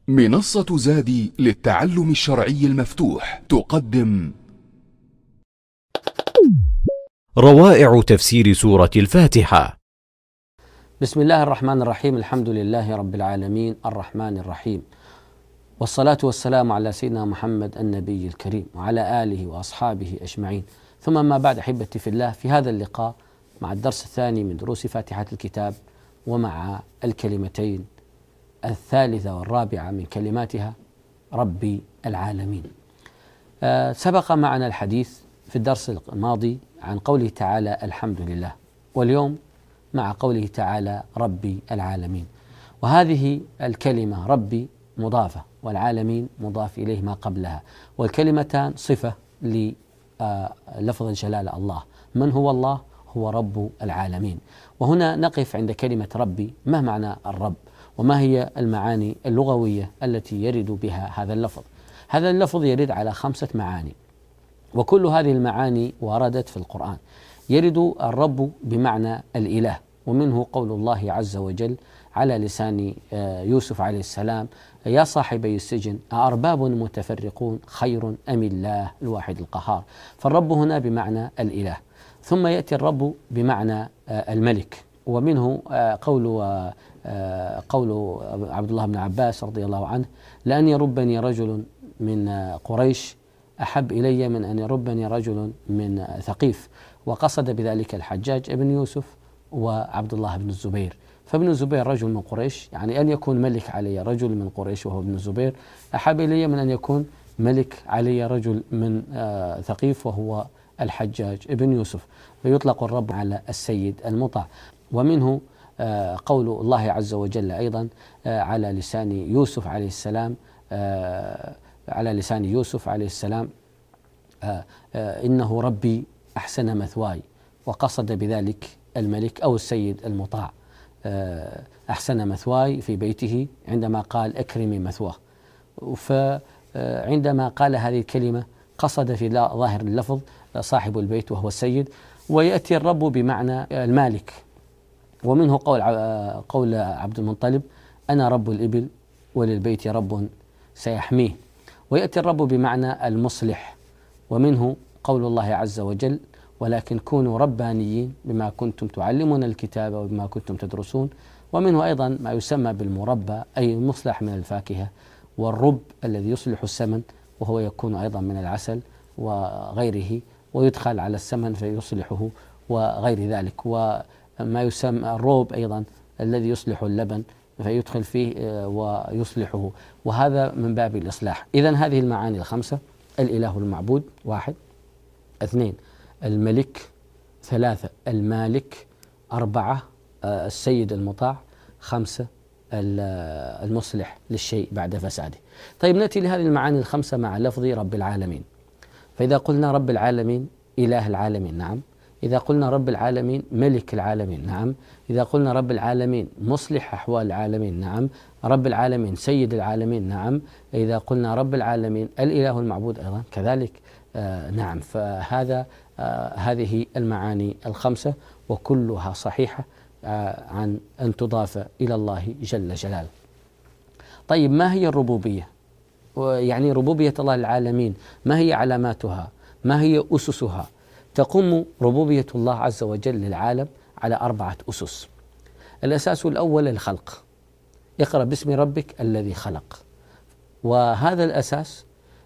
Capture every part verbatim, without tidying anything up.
منصة زادي للتعلم الشرعي المفتوح تقدم روائع تفسير سورة الفاتحة. بسم الله الرحمن الرحيم. الحمد لله رب العالمين الرحمن الرحيم، والصلاة والسلام على سيدنا محمد النبي الكريم وعلى آله وأصحابه أجمعين، ثم ما بعد. أحبتي في الله، في هذا اللقاء مع الدرس الثاني من دروس فاتحة الكتاب ومع الكلمتين الثالثة والرابعة من كلماتها ربي العالمين. أه سبق معنا الحديث في الدرس الماضي عن قوله تعالى الحمد لله، واليوم مع قوله تعالى ربي العالمين. وهذه الكلمة ربي مضافة والعالمين مضاف إليه ما قبلها، والكلمتان صفة للفظ الجلالة الله. من هو الله؟ هو رب العالمين. وهنا نقف عند كلمة ربي. ما معنى الرب؟ وما هي المعاني اللغوية التي يرد بها هذا اللفظ؟ هذا اللفظ يرد على خمسة معاني، وكل هذه المعاني وردت في القرآن. يرد الرب بمعنى الإله، ومنه قول الله عز وجل على لسان يوسف عليه السلام: يا صاحبي السجن أأرباب متفرقون خير أم الله الواحد القهار. فالرب هنا بمعنى الإله. ثم يأتي الرب بمعنى الملك، ومنه قول قول عبد الله بن عباس رضي الله عنه: لأن يربني رجل من قريش أحب إلي من أن يربني رجل من ثقيف. وقصد بذلك الحجاج ابن يوسف وعبد الله بن الزبير. فابن الزبير رجل من قريش، يعني أن يكون ملك علي رجل من قريش وهو ابن الزبير أحب إلي من أن يكون ملك علي رجل من آه ثقيف وهو الحجاج ابن يوسف. فيطلق الرب على السيد المطاع. ومنه آه قول الله عز وجل أيضا آه على لسان يوسف عليه السلام آه على لسان يوسف عليه السلام آه آه إنه ربي أحسن مثواي. وقصد بذلك الملك أو السيد المطاع. آه أحسن مثواي في بيته عندما قال أكرمي مثواه. فعندما قال هذه الكلمة قصد في ظاهر اللفظ صاحب البيت وهو السيد. ويأتي الرب بمعنى المالك، ومنه قول قول عبد المطلب: أنا رب الإبل وللبيت رب سيحميه. ويأتي الرب بمعنى المصلح، ومنه قول الله عز وجل: ولكن كونوا ربانيين بما كنتم تعلمون الكتاب وبما كنتم تدرسون. ومنه أيضا ما يسمى بالمربى، أي المصلح من الفاكهة، والرب الذي يصلح السمن وهو يكون أيضا من العسل وغيره، ويدخل على السمن فيصلحه وغير ذلك. وما يسمى الروب أيضا الذي يصلح اللبن فيدخل فيه ويصلحه، وهذا من باب الإصلاح. إذن هذه المعاني الخمسة: الإله المعبود واحد، اثنين الملك، ثلاثة المالك، أربعة السيد المطاع، خمسة المصلح للشيء بعد فساده. طيب نأتي لهذه المعاني الخمسة مع لفظ رب العالمين. فإذا قلنا رب العالمين إله العالمين، نعم. إذا قلنا رب العالمين ملك العالمين، نعم. إذا قلنا رب العالمين مصلح أحوال العالمين، نعم. رب العالمين سيد العالمين، نعم. إذا قلنا رب العالمين الإله المعبود أيضا كذلك، آه نعم. فهذا آه هذه المعاني الخمسة وكلها صحيحة آه عن أن تضاف إلى الله جل جلاله. طيب ما هي الربوبية؟ يعني ربوبية الله للعالمين، ما هي علاماتها؟ ما هي أسسها؟ تقوم ربوبية الله عز وجل للعالم على أربعة أسس. الأساس الأول الخلق. اقرأ باسم ربك الذي خلق. وهذا الأساس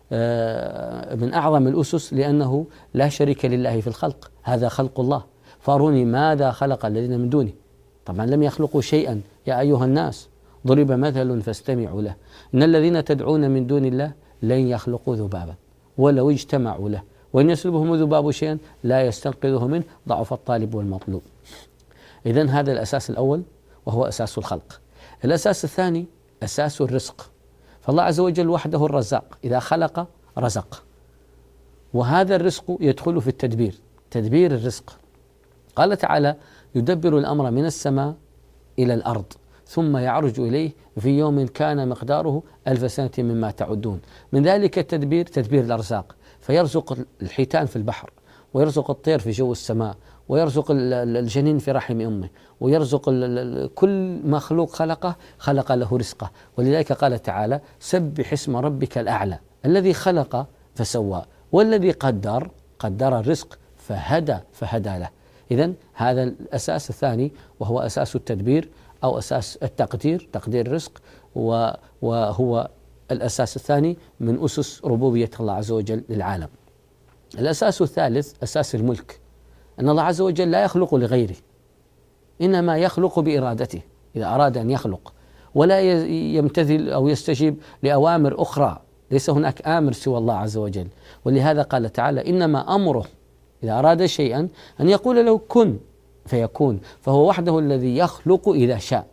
من أعظم الأسس، لأنه لا شريك لله في الخلق. هذا خلق الله، فاروني ماذا خلق الذين من دونه. طبعا لم يخلقوا شيئا يا أيها الناس، ضرب مثل فاستمعوا له، إن الذين تدعون من دون الله لن يخلقوا ذبابا ولو اجتمعوا له، وإن يسلبهم ذباب شيئا لا يستنقذه منه، ضعف الطالب والمطلوب. إذن هذا الأساس الأول وهو أساس الخلق. الأساس الثاني أساس الرزق. فالله عز وجل وحده الرزاق، إذا خلق رزق، وهذا الرزق يدخل في التدبير، تدبير الرزق. قال تعالى: يدبر الأمر من السماء إلى الأرض ثم يعرج إليه في يوم كان مقداره ألف سنة مما تعدون. من ذلك التدبير تدبير الأرزاق، فيرزق الحيتان في البحر، ويرزق الطير في جو السماء، ويرزق الجنين في رحم أمه، ويرزق كل مخلوق خلقه خلق له رزقه. ولذلك قال تعالى: سبح اسم ربك الأعلى الذي خلق فسوى والذي قدر قدر الرزق فهدى فهدى له. إذن هذا الأساس الثاني، وهو أساس التدبير أو أساس التقدير، تقدير الرزق، وهو الأساس الثاني من أسس ربوبية الله عز وجل للعالم. الأساس الثالث أساس الملك، أن الله عز وجل لا يخلق لغيره، إنما يخلق بإرادته إذا أراد أن يخلق، ولا يمتثل أو يستجيب لأوامر أخرى، ليس هناك آمر سوى الله عز وجل. ولهذا قال تعالى: إنما أمره إذا أراد شيئا أن يقول له كن فيكون، فهو وحده الذي يخلق إذا شاء.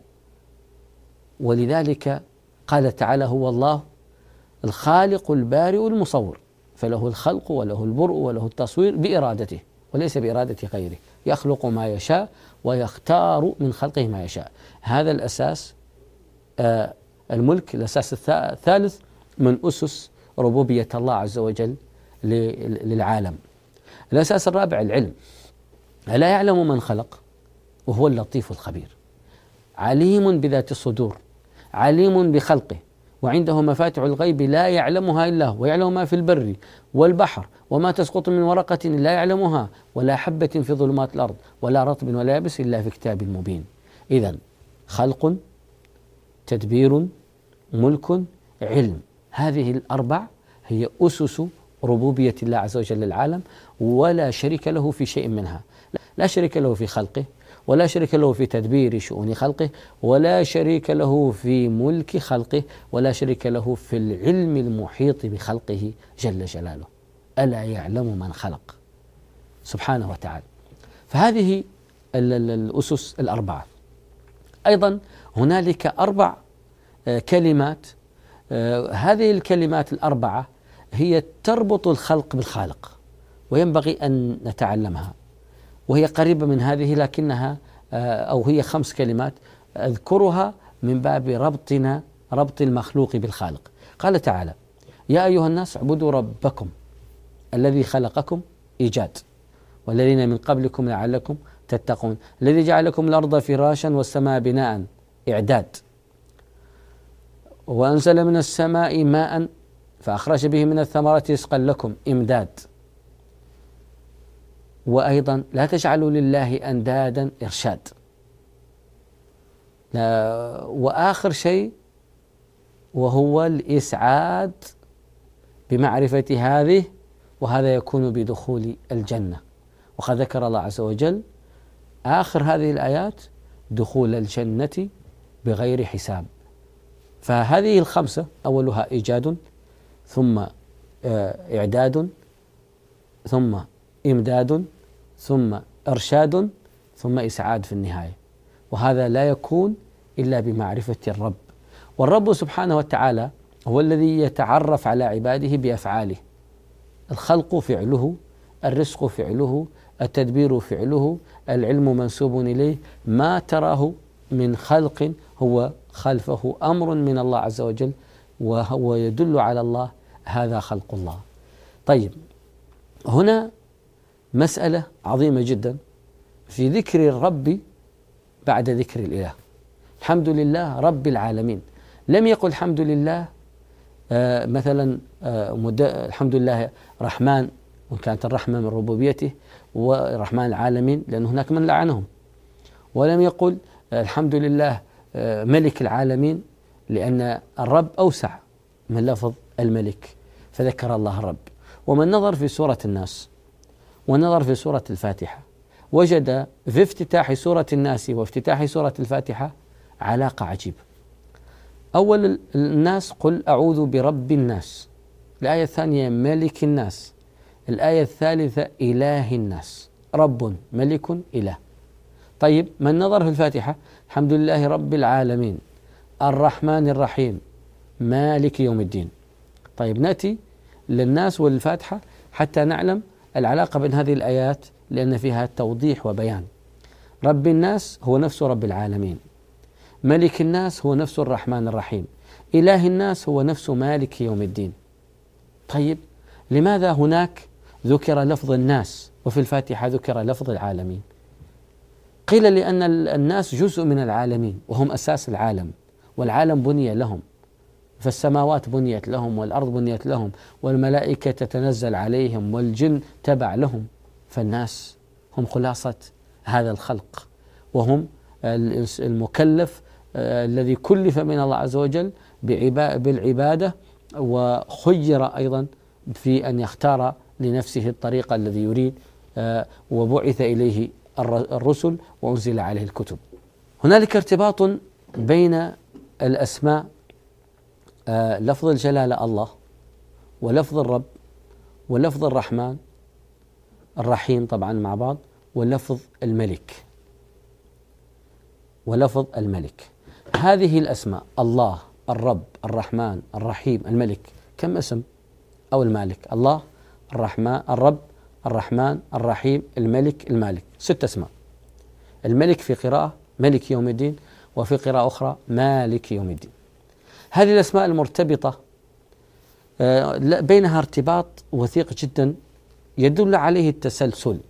ولذلك قال تعالى: هو الله الخالق البارئ المصور، فله الخلق وله البرء وله التصوير بإرادته وليس بإرادة غيره، يخلق ما يشاء ويختار من خلقه ما يشاء. هذا الأساس آه الملك، الأساس الثالث من أسس ربوبية الله عز وجل للعالم. الأساس الرابع العلم، ألا يعلم من خلق وهو اللطيف الخبير، عليم بذات الصدور، عليم بخلقه، وعنده مفاتح الغيب لا يعلمها إلا هو، ويعلم ما في البر والبحر، وما تسقط من ورقة لا يعلمها، ولا حبة في ظلمات الأرض، ولا رطب ولا يابس إلا في كتاب مبين. إذن خلق، تدبير، ملك، علم، هذه الأربع هي أسس ربوبية الله عز وجل للعالم، ولا شريك له في شيء منها. لا شريك له في خلقه، ولا شريك له في تدبير شؤون خلقه، ولا شريك له في ملك خلقه، ولا شريك له في العلم المحيط بخلقه جل جلاله. ألا يعلم من خلق سبحانه وتعالى. فهذه الأسس الأربعة. أيضا هنالك أربع كلمات، هذه الكلمات الأربعة هي تربط الخلق بالخالق، وينبغي أن نتعلمها، وهي قريبة من هذه لكنها أو هي خمس كلمات أذكرها من باب ربطنا ربط المخلوق بالخالق. قال تعالى: يا أيها الناس اعبدوا ربكم الذي خلقكم إيجاد، والذين من قبلكم لعلكم تتقون، الذي جعل لكم الأرض فراشا والسماء بناء إعداد، وأنزل من السماء ماء فأخرج به من الثمرات رزقا لكم إمداد. وأيضا لا تجعلوا لله أندادا إرشاد. وآخر شيء وهو الإسعاد بمعرفة هذه، وهذا يكون بدخول الجنة. وقد ذكر الله عز وجل آخر هذه الآيات دخول الجنة بغير حساب. فهذه الخمسة أولها إيجاد، ثم إعداد، ثم إمداد، ثم إرشاد، ثم إسعاد في النهاية. وهذا لا يكون إلا بمعرفة الرب. والرب سبحانه وتعالى هو الذي يتعرف على عباده بأفعاله. الخلق فعله، الرزق فعله، التدبير فعله، العلم منسوب إليه. ما تراه من خلق هو خلفه أمر من الله عز وجل، وهو يدل على الله، هذا خلق الله. طيب، هنا مسألة عظيمة جدا في ذكر الرب بعد ذكر الإله. الحمد لله رب العالمين، لم يقل الحمد لله آه مثلا آه الحمد لله رحمن، وكانت الرحمة من ربوبيته، ورحمن العالمين لأن هناك من لعنهم. ولم يقل آه الحمد لله آه ملك العالمين، لأن الرب أوسع من لفظ الملك، فذكر الله الرب. ومن نظر في سورة الناس ونظر في سورة الفاتحة وجد في افتتاح سورة الناس وافتتاح سورة الفاتحة علاقة عجيبة. أول الناس قل أعوذ برب الناس، الآية الثانية ملك الناس، الآية الثالثة إله الناس، رب ملك إله. طيب، من نظر في الفاتحة الحمد لله رب العالمين الرحمن الرحيم مالك يوم الدين. طيب، نأتي للناس والفاتحة حتى نعلم العلاقة بين هذه الآيات، لأن فيها توضيح وبيان. رب الناس هو نفس رب العالمين، ملك الناس هو نفس الرحمن الرحيم، إله الناس هو نفس مالك يوم الدين. طيب، لماذا هناك ذكر لفظ الناس وفي الفاتحة ذكر لفظ العالمين؟ قيل لأن الناس جزء من العالمين وهم أساس العالم، والعالم بني لهم، فالسماوات بنيت لهم والأرض بنيت لهم والملائكة تتنزل عليهم والجن تبع لهم، فالناس هم خلاصة هذا الخلق، وهم المكلف الذي كلف من الله عز وجل بالعبادة، وخير أيضا في أن يختار لنفسه الطريق الذي يريد، وبعث إليه الرسل وأنزل عليه الكتب. هنالك ارتباط بين الأسماء، لفظ الجلالة الله، ولفظ الرب، ولفظ الرحمن الرحيم طبعا مع بعض، ولفظ الملك ولفظ الملك. هذه الأسماء الله، الرب، الرحمن، الرحيم، الملك، كم اسم؟ أو المالك، الله، الرحمن، الرب، الرحمن، الرحيم، الملك، المالك، ست أسماء. الملك في قراءة ملك يوم الدين، وفي قراءة أخرى مالك يوم الدين. هذه الأسماء المرتبطة بينها ارتباط وثيق جدا يدل عليه التسلسل.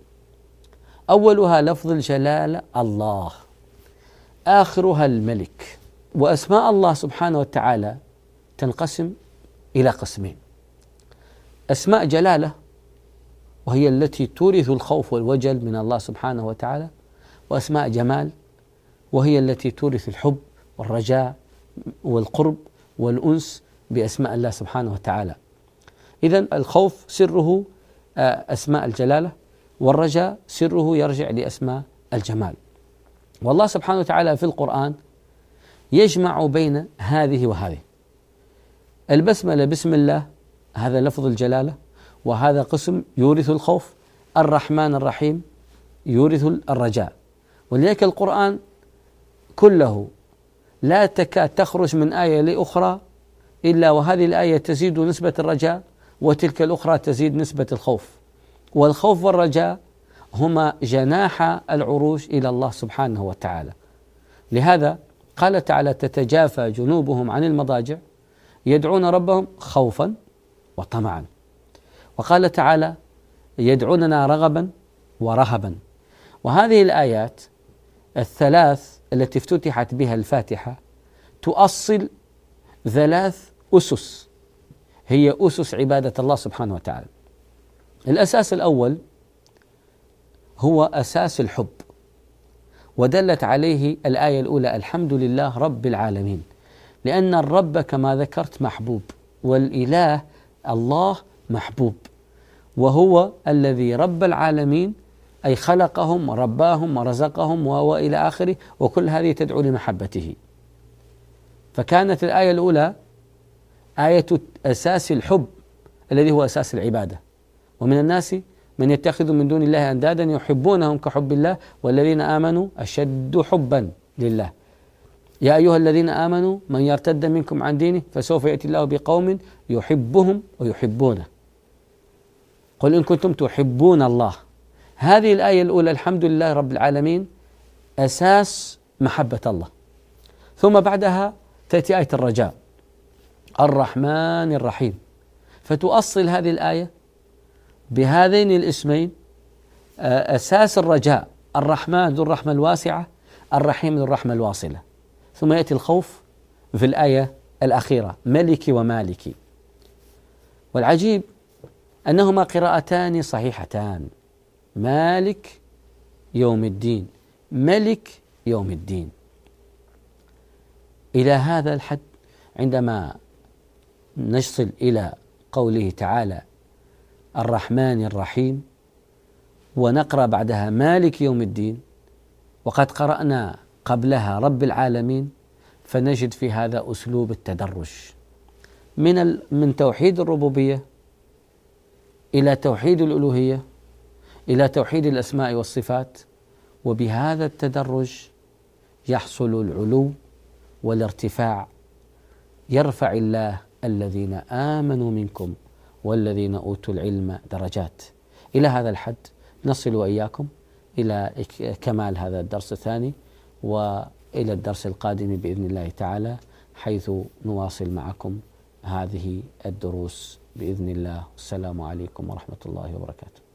أولها لفظ الجلالة الله، آخرها الملك. وأسماء الله سبحانه وتعالى تنقسم إلى قسمين: أسماء جلالة وهي التي تورث الخوف والوجل من الله سبحانه وتعالى، وأسماء جمال وهي التي تورث الحب والرجاء والقرب والأنس بأسماء الله سبحانه وتعالى. إذن الخوف سره أسماء الجلالة، والرجاء سره يرجع لأسماء الجمال. والله سبحانه وتعالى في القرآن يجمع بين هذه وهذه. البسملة بسم الله هذا لفظ الجلالة، وهذا قسم يورث الخوف. الرحمن الرحيم يورث الرجاء. ولذلك القرآن كله لا تكاد تخرج من آية لأخرى إلا وهذه الآية تزيد نسبة الرجاء، وتلك الأخرى تزيد نسبة الخوف. والخوف والرجاء هما جناح العروج إلى الله سبحانه وتعالى. لهذا قال تعالى: تتجافى جنوبهم عن المضاجع يدعون ربهم خوفا وطمعا. وقال تعالى: يدعوننا رغبا ورهبا. وهذه الآيات الثلاث التي افتتحت بها الفاتحة تؤصل ثلاث أسس هي أسس عبادة الله سبحانه وتعالى. الأساس الأول هو أساس الحب، ودلت عليه الآية الأولى: الحمد لله رب العالمين، لأن الرب كما ذكرت محبوب، والإله الله محبوب، وهو الذي رب العالمين أي خلقهم ورباهم ورزقهم وإلى آخره، وكل هذه تدعو لمحبته. فكانت الآية الأولى آية أساس الحب الذي هو أساس العبادة. ومن الناس من يتخذ من دون الله أندادا يحبونهم كحب الله والذين آمنوا أشد حبا لله. يا أيها الذين آمنوا من يرتد منكم عن دينه فسوف يأتي الله بقوم يحبهم ويحبونه، قل إن كنتم تحبون الله. هذه الآية الأولى الحمد لله رب العالمين أساس محبة الله. ثم بعدها تأتي آية الرجاء: الرحمن الرحيم، فتؤصل هذه الآية بهذين الاسمين أساس الرجاء: الرحمن ذو الرحمة الواسعة، الرحيم ذو الرحمة الواصلة. ثم يأتي الخوف في الآية الأخيرة: ملك ومالك. والعجيب أنهما قراءتان صحيحتان: مالك يوم الدين، ملك يوم الدين. إلى هذا الحد عندما نصل إلى قوله تعالى الرحمن الرحيم ونقرأ بعدها مالك يوم الدين، وقد قرأنا قبلها رب العالمين، فنجد في هذا أسلوب التدرج من من توحيد الربوبية إلى توحيد الألوهية إلى توحيد الأسماء والصفات. وبهذا التدرج يحصل العلو والارتفاع، يرفع الله الذين آمنوا منكم والذين أوتوا العلم درجات. إلى هذا الحد نصل وإياكم إلى كمال هذا الدرس الثاني، وإلى الدرس القادم بإذن الله تعالى، حيث نواصل معكم هذه الدروس بإذن الله. السلام عليكم ورحمة الله وبركاته.